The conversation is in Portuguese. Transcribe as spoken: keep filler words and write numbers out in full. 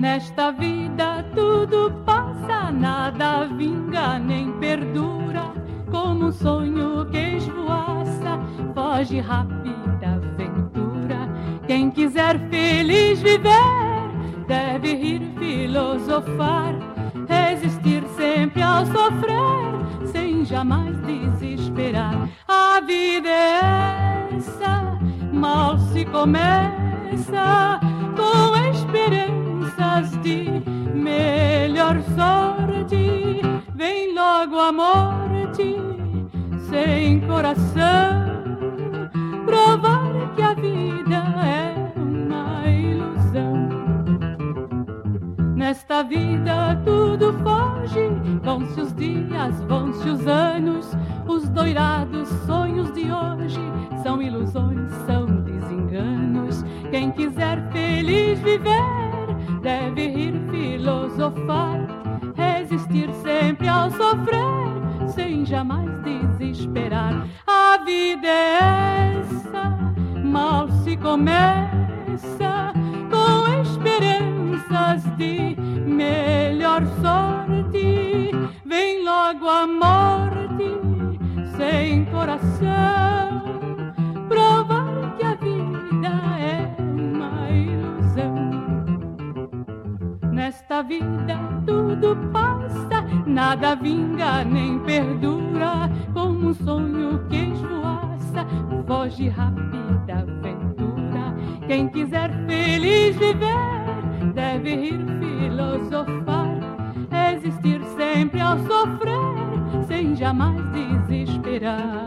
Nesta vida tudo passa, nada vinga nem perdura. Como um sonho que esvoaça, foge rápida aventura. Quem quiser feliz viver, deve rir, filosofar, resistir sempre ao sofrer, sem jamais desesperar. A vida é essa, mal se começa, com esperanças de melhor sorte. Vem logo a morte, sem coração, provar que a vida é uma ilusão. Nesta vida tudo foge, vão-se os dias, vão-se os anos. Os doirados sonhos de hoje são ilusões, são desenganos. Quem quiser feliz viver, deve rir, filosofar, resistir sempre ao sofrer, sem jamais desesperar. A vida é essa, mal se começa, com esperanças de melhor sorte. Vem logo a morte, sem coração, provar que a vida é uma ilusão. Nesta vida tudo passa, nada vinga nem perdura. Como um sonho que esvoaça, foge rápida aventura. Quem quiser feliz viver, deve rir, filosofar, resistir sempre ao sofrer, sem jamais desesperar.